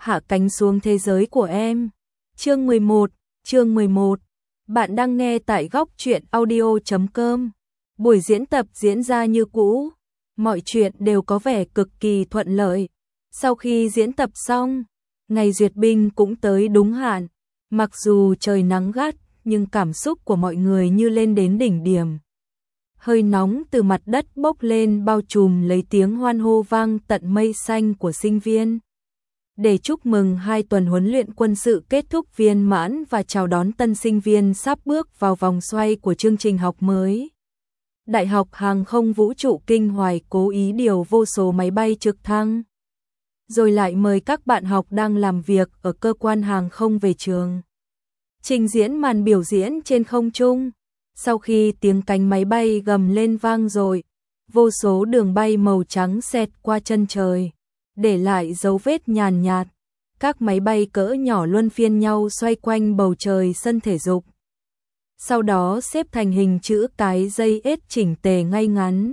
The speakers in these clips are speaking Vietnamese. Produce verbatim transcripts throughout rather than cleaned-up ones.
hạ cánh xuống thế giới của em. Chương mười một, chương mười một. Bạn đang nghe tại góc truyện audio chấm com. Buổi diễn tập diễn ra như cũ, mọi chuyện đều có vẻ cực kỳ thuận lợi. Sau khi diễn tập xong, ngày duyệt binh cũng tới đúng hạn. Mặc dù trời nắng gắt, nhưng cảm xúc của mọi người như lên đến đỉnh điểm. Hơi nóng từ mặt đất bốc lên bao trùm lấy tiếng hoan hô vang tận mây xanh của sinh viên. Để chúc mừng hai tuần huấn luyện quân sự kết thúc viên mãn và chào đón tân sinh viên sắp bước vào vòng xoay của chương trình học mới, Đại học Hàng không Vũ trụ Kinh Hoài cố ý điều vô số máy bay trực thăng, rồi lại mời các bạn học đang làm việc ở cơ quan hàng không về trường, trình diễn màn biểu diễn trên không trung. Sau khi tiếng cánh máy bay gầm lên vang dội, vô số đường bay màu trắng xẹt qua chân trời, để lại dấu vết nhàn nhạt. Các máy bay cỡ nhỏ luân phiên nhau xoay quanh bầu trời sân thể dục. Sau đó xếp thành hình chữ cái dây ếch chỉnh tề ngay ngắn.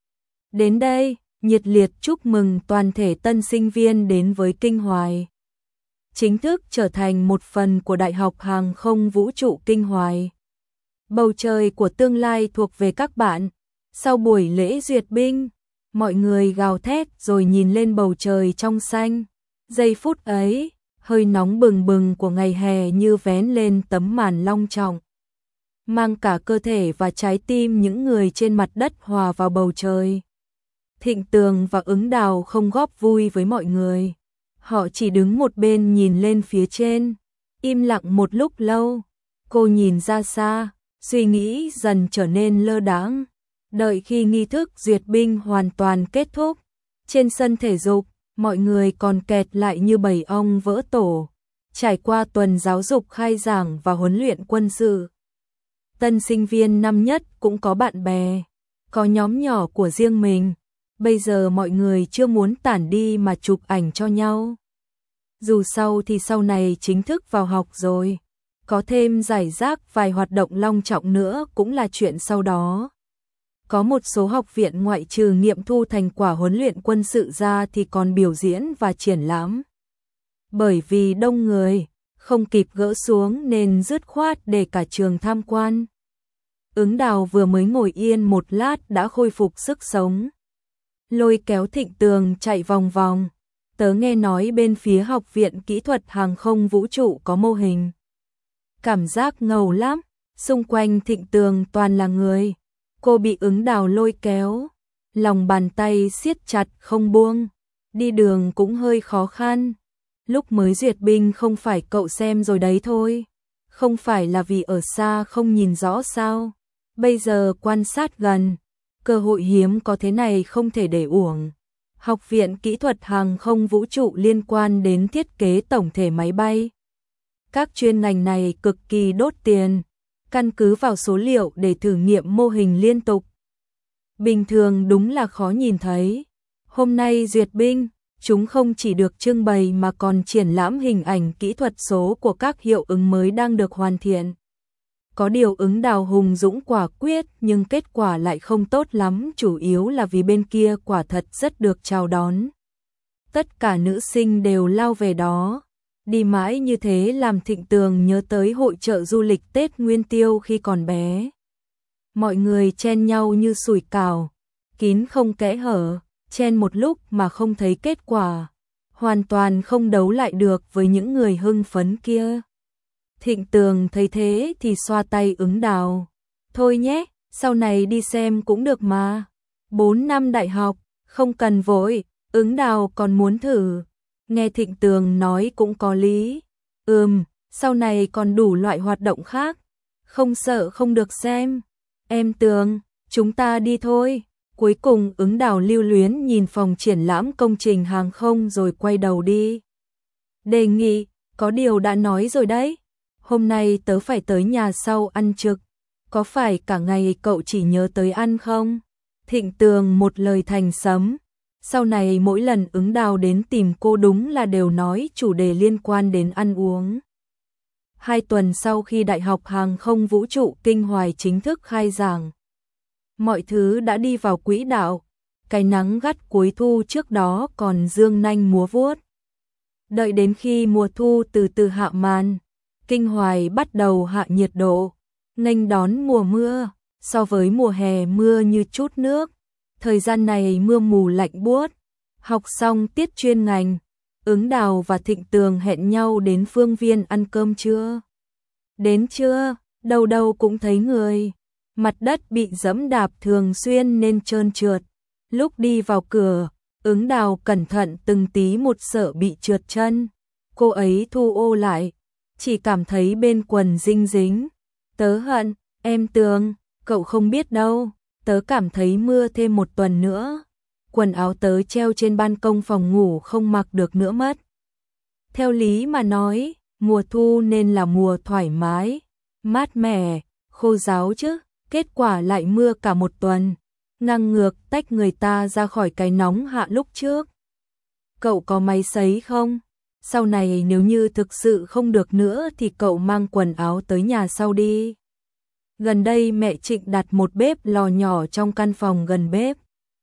Đến đây, nhiệt liệt chúc mừng toàn thể tân sinh viên đến với Kinh Hoài. Chính thức trở thành một phần của Đại học Hàng không Vũ trụ Kinh Hoài. Bầu trời của tương lai thuộc về các bạn. Sau buổi lễ duyệt binh, mọi người gào thét rồi nhìn lên bầu trời trong xanh. Giây phút ấy, hơi nóng bừng bừng của ngày hè như vén lên tấm màn long trọng, mang cả cơ thể và trái tim những người trên mặt đất hòa vào bầu trời. Thịnh Tường và Ứng Đào không góp vui với mọi người. Họ chỉ đứng một bên nhìn lên phía trên, im lặng một lúc lâu. Cô nhìn ra xa, suy nghĩ dần trở nên lơ đãng. Đợi khi nghi thức duyệt binh hoàn toàn kết thúc, trên sân thể dục, mọi người còn kẹt lại như bầy ong vỡ tổ. Trải qua tuần giáo dục khai giảng và huấn luyện quân sự, tân sinh viên năm nhất cũng có bạn bè, có nhóm nhỏ của riêng mình. Bây giờ mọi người chưa muốn tản đi mà chụp ảnh cho nhau. Dù sau thì sau này chính thức vào học rồi, có thêm giải rác vài hoạt động long trọng nữa cũng là chuyện sau đó. Có một số học viện ngoại trừ nghiệm thu thành quả huấn luyện quân sự ra thì còn biểu diễn và triển lãm. Bởi vì đông người, không kịp gỡ xuống nên dứt khoát để cả trường tham quan. Ứng Đào vừa mới ngồi yên một lát đã khôi phục sức sống. Lôi kéo Thịnh Tường chạy vòng vòng. Tớ nghe nói bên phía Học viện Kỹ thuật Hàng không Vũ trụ có mô hình. Cảm giác ngầu lắm, xung quanh Thịnh Tường toàn là người. Cô bị Ứng Đào lôi kéo, lòng bàn tay siết chặt không buông, đi đường cũng hơi khó khăn. Lúc mới duyệt binh không phải cậu xem rồi đấy thôi, không phải là vì ở xa không nhìn rõ sao, bây giờ quan sát gần, cơ hội hiếm có thế này không thể để uổng. Học viện Kỹ thuật Hàng không Vũ trụ liên quan đến thiết kế tổng thể máy bay. Các chuyên ngành này cực kỳ đốt tiền, căn cứ vào số liệu để thử nghiệm mô hình liên tục. Bình thường đúng là khó nhìn thấy. Hôm nay duyệt binh, chúng không chỉ được trưng bày mà còn triển lãm hình ảnh kỹ thuật số của các hiệu ứng mới đang được hoàn thiện. Có điều Ứng Đào hùng dũng quả quyết nhưng kết quả lại không tốt lắm, chủ yếu là vì bên kia quả thật rất được chào đón. Tất cả nữ sinh đều lao về đó. Đi mãi như thế làm Thịnh Tường nhớ tới hội chợ du lịch Tết Nguyên Tiêu khi còn bé. Mọi người chen nhau như sủi cảo, kín không kẽ hở, chen một lúc mà không thấy kết quả. Hoàn toàn không đấu lại được với những người hưng phấn kia. Thịnh Tường thấy thế thì xoa tay Ứng Đào. Thôi nhé, sau này đi xem cũng được mà. Bốn năm đại học, không cần vội, Ứng Đào còn muốn thử. Nghe Thịnh Tường nói cũng có lý. Ừm, sau này còn đủ loại hoạt động khác. Không sợ không được xem. Em Tường, chúng ta đi thôi. Cuối cùng Ứng Đào lưu luyến nhìn phòng triển lãm công trình hàng không rồi quay đầu đi. Đề nghị, có điều đã nói rồi đấy. Hôm nay tớ phải tới nhà sau ăn trực. Có phải cả ngày cậu chỉ nhớ tới ăn không? Thịnh Tường một lời thành sấm. Sau này mỗi lần Ứng Đào đến tìm cô đúng là đều nói chủ đề liên quan đến ăn uống. Hai tuần sau khi Đại học Hàng không Vũ trụ Kinh Hoài chính thức khai giảng, mọi thứ đã đi vào quỹ đạo. Cái nắng gắt cuối thu trước đó còn dương nanh múa vuốt. Đợi đến khi mùa thu từ từ hạ màn, Kinh Hoài bắt đầu hạ nhiệt độ, nghênh đón mùa mưa, so với mùa hè mưa như chút nước. Thời gian này mưa mù lạnh buốt. Học xong tiết chuyên ngành, Ứng Đào và Thịnh Tường hẹn nhau đến Phương Viên ăn cơm trưa. Đến trưa, đâu đâu cũng thấy người. Mặt đất bị dẫm đạp thường xuyên nên trơn trượt. Lúc đi vào cửa, Ứng Đào cẩn thận từng tí một sợ bị trượt chân. Cô ấy thu ô lại, chỉ cảm thấy bên quần dinh dính. Tớ hận, em Tường, cậu không biết đâu, tớ cảm thấy mưa thêm một tuần nữa. Quần áo tớ treo trên ban công phòng ngủ không mặc được nữa mất. Theo lý mà nói, mùa thu nên là mùa thoải mái, mát mẻ, khô ráo chứ, kết quả lại mưa cả một tuần, ngang ngược tách người ta ra khỏi cái nóng hạ lúc trước. Cậu có máy sấy không? Sau này nếu như thực sự không được nữa thì cậu mang quần áo tới nhà sau đi. Gần đây mẹ Trịnh đặt một bếp lò nhỏ trong căn phòng gần bếp.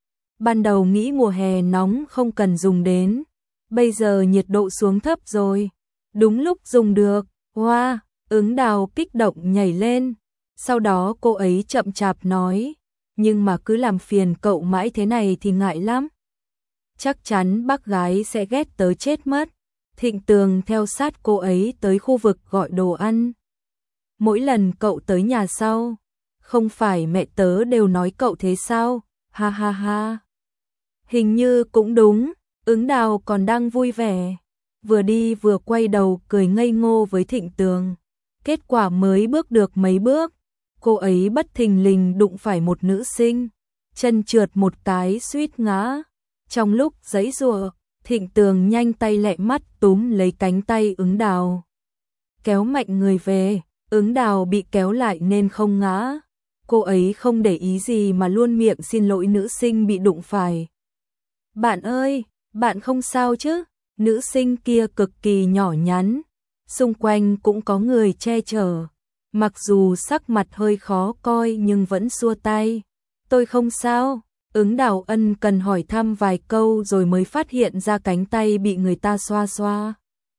Ban đầu nghĩ mùa hè nóng không cần dùng đến, bây giờ nhiệt độ xuống thấp rồi, đúng lúc dùng được. Wow, Ứng Đào kích động nhảy lên. Sau đó cô ấy chậm chạp nói, nhưng mà cứ làm phiền cậu mãi thế này thì ngại lắm. Chắc chắn bác gái sẽ ghét tớ chết mất. Thịnh Tường theo sát cô ấy tới khu vực gọi đồ ăn. Mỗi lần cậu tới nhà sau, không phải mẹ tớ đều nói cậu thế sao? Ha ha ha. Hình như cũng đúng, Ứng Đào còn đang vui vẻ, vừa đi vừa quay đầu cười ngây ngô với Thịnh Tường. Kết quả mới bước được mấy bước, cô ấy bất thình lình đụng phải một nữ sinh, chân trượt một cái suýt ngã. Trong lúc giãy giụa, Thịnh Tường nhanh tay lẹ mắt túm lấy cánh tay Ứng Đào, kéo mạnh người về. Ứng Đào bị kéo lại nên không ngã. Cô ấy không để ý gì mà luôn miệng xin lỗi nữ sinh bị đụng phải. Bạn ơi, bạn không sao chứ? Nữ sinh kia cực kỳ nhỏ nhắn, xung quanh cũng có người che chở. Mặc dù sắc mặt hơi khó coi nhưng vẫn xua tay. Tôi không sao. Ứng Đào ân cần hỏi thăm vài câu rồi mới phát hiện ra cánh tay bị người ta xoa xoa.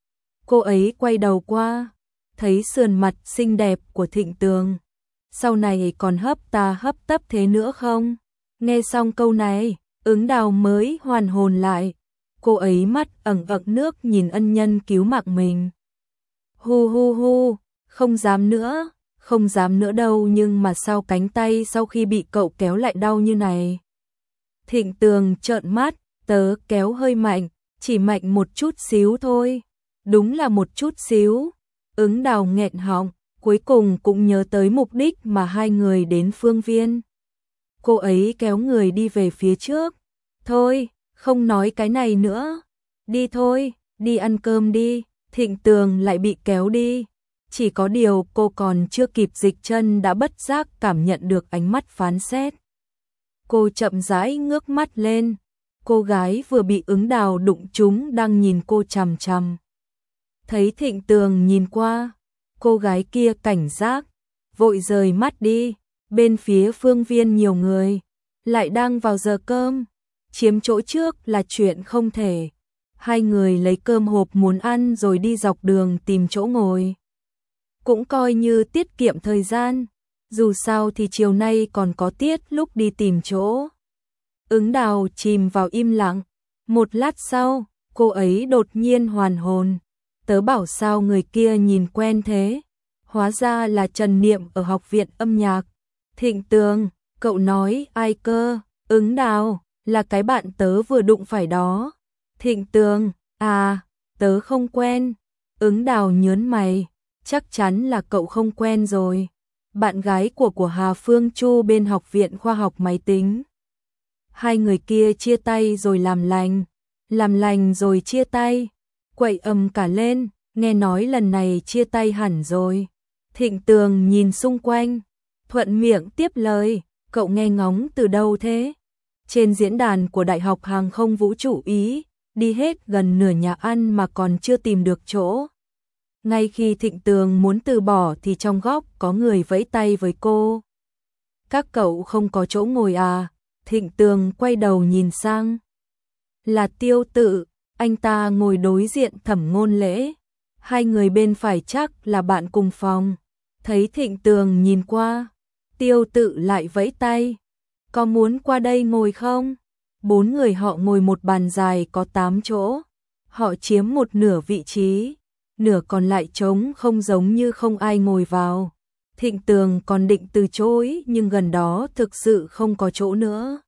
Cô ấy quay đầu qua, thấy sườn mặt xinh đẹp của Thịnh Tường. Sau này còn hấp ta hấp tấp thế nữa không? Nghe xong câu này, Ứng Đào mới hoàn hồn lại. Cô ấy mắt ẩn ẩn nước nhìn ân nhân cứu mạng mình. Hu hu hu, không dám nữa, không dám nữa đâu, nhưng mà sao cánh tay sau khi bị cậu kéo lại đau như này? Thịnh Tường trợn mắt, tớ kéo hơi mạnh, chỉ mạnh một chút xíu thôi. Đúng là một chút xíu. Ứng Đào nghẹn họng, cuối cùng cũng nhớ tới mục đích mà hai người đến Phương Viên. Cô ấy kéo người đi về phía trước. Thôi, không nói cái này nữa. Đi thôi, đi ăn cơm đi. Thịnh Tường lại bị kéo đi. Chỉ có điều cô còn chưa kịp dịch chân đã bất giác cảm nhận được ánh mắt phán xét. Cô chậm rãi ngước mắt lên. Cô gái vừa bị Ứng Đào đụng trúng đang nhìn cô chằm chằm. Thấy Thịnh Tường nhìn qua, cô gái kia cảnh giác, vội rời mắt đi. Bên phía Phương Viên nhiều người, lại đang vào giờ cơm, chiếm chỗ trước là chuyện không thể. Hai người lấy cơm hộp muốn ăn rồi đi dọc đường tìm chỗ ngồi. Cũng coi như tiết kiệm thời gian, dù sao thì chiều nay còn có tiết lúc đi tìm chỗ. Ứng Đào chìm vào im lặng, một lát sau, cô ấy đột nhiên hoàn hồn. Tớ bảo sao người kia nhìn quen thế, hóa ra là Trần Niệm ở học viện âm nhạc. Thịnh Tường, cậu nói ai cơ? Ứng Đào, là cái bạn tớ vừa đụng phải đó. Thịnh Tường, à, tớ không quen. Ứng Đào nhớn mày, chắc chắn là cậu không quen rồi. Bạn gái của của Hà Phương Chu bên học viện khoa học máy tính. Hai người kia chia tay rồi làm lành, làm lành rồi chia tay. Quậy ầm cả lên, nghe nói lần này chia tay hẳn rồi. Thịnh Tường nhìn xung quanh, thuận miệng tiếp lời, cậu nghe ngóng từ đâu thế? Trên diễn đàn của Đại học Hàng không Vũ trụ Ý, đi hết gần nửa nhà ăn mà còn chưa tìm được chỗ. Ngay khi Thịnh Tường muốn từ bỏ thì trong góc có người vẫy tay với cô. Các cậu không có chỗ ngồi à? Thịnh Tường quay đầu nhìn sang. Là Tiêu Tự. Anh ta ngồi đối diện Thẩm Ngôn Lễ. Hai người bên phải chắc là bạn cùng phòng. Thấy Thịnh Tường nhìn qua, Tiêu Tự lại vẫy tay. Có muốn qua đây ngồi không? Bốn người họ ngồi một bàn dài có tám chỗ. Họ chiếm một nửa vị trí, nửa còn lại trống không, giống như không ai ngồi vào. Thịnh Tường còn định từ chối nhưng gần đó thực sự không có chỗ nữa.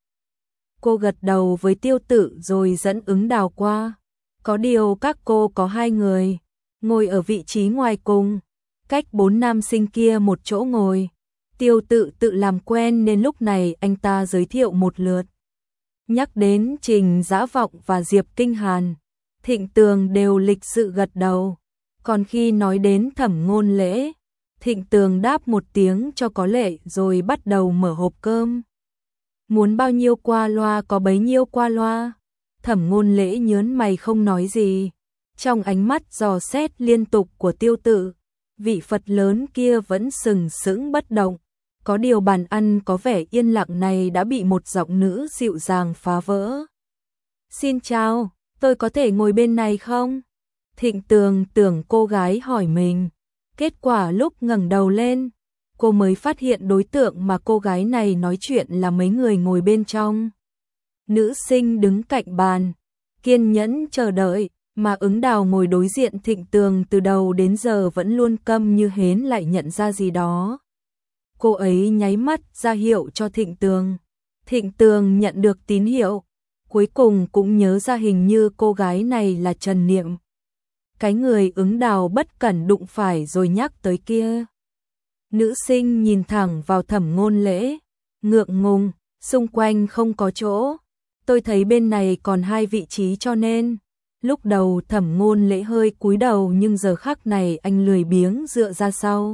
Cô gật đầu với Tiêu Tự rồi dẫn Ứng Đào qua. Có điều các cô có hai người ngồi ở vị trí ngoài cùng, cách bốn nam sinh kia một chỗ ngồi. Tiêu Tự tự làm quen nên lúc này anh ta giới thiệu một lượt. Nhắc đến Trình Dã Vọng và Diệp Kinh Hàn, Thịnh Tường đều lịch sự gật đầu. Còn khi nói đến Thẩm Ngôn Lễ, Thịnh Tường đáp một tiếng cho có lệ rồi bắt đầu mở hộp cơm. Muốn bao nhiêu qua loa có bấy nhiêu qua loa. Thẩm Ngôn Lễ nhớn mày không nói gì. Trong ánh mắt dò xét liên tục của Tiêu Tự, vị Phật lớn kia vẫn sừng sững bất động. Có điều bàn ăn có vẻ yên lặng này đã bị một giọng nữ dịu dàng phá vỡ. Xin chào, tôi có thể ngồi bên này không? Thịnh Tường tưởng cô gái hỏi mình. Kết quả lúc ngẩng đầu lên, cô mới phát hiện đối tượng mà cô gái này nói chuyện là mấy người ngồi bên trong. Nữ sinh đứng cạnh bàn, kiên nhẫn chờ đợi, mà Ứng Đào ngồi đối diện Thịnh Tường từ đầu đến giờ vẫn luôn câm như hến lại nhận ra gì đó. Cô ấy nháy mắt ra hiệu cho Thịnh Tường. Thịnh Tường nhận được tín hiệu, cuối cùng cũng nhớ ra hình như cô gái này là Trần Niệm. Cái người Ứng Đào bất cẩn đụng phải rồi nhắc tới kia. Nữ sinh nhìn thẳng vào Thẩm Ngôn Lễ, ngượng ngùng, xung quanh không có chỗ. Tôi thấy bên này còn hai vị trí cho nên. Lúc đầu Thẩm Ngôn Lễ hơi cúi đầu nhưng giờ khắc này anh lười biếng dựa ra sau.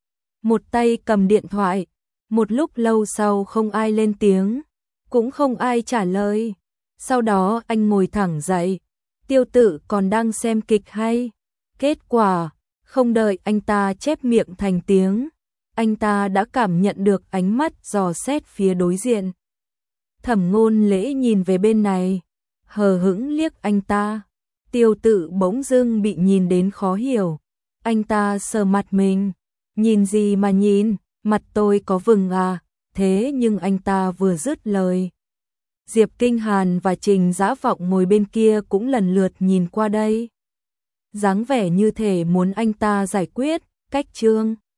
Một tay cầm điện thoại, một lúc lâu sau không ai lên tiếng, cũng không ai trả lời. Sau đó anh ngồi thẳng dậy, Tiêu Tự còn đang xem kịch hay. Kết quả, không đợi anh ta chép miệng thành tiếng, anh ta đã cảm nhận được ánh mắt dò xét phía đối diện. Thẩm Ngôn Lễ nhìn về bên này, hờ hững liếc anh ta. Tiêu Tự bỗng dưng bị nhìn đến khó hiểu. Anh ta sờ mặt mình. Nhìn gì mà nhìn, mặt tôi có vừng à? Thế nhưng anh ta vừa dứt lời, Diệp Kinh Hàn và Trình Dã Vọng ngồi bên kia cũng lần lượt nhìn qua đây. Dáng vẻ như thể muốn anh ta giải quyết, cách chương.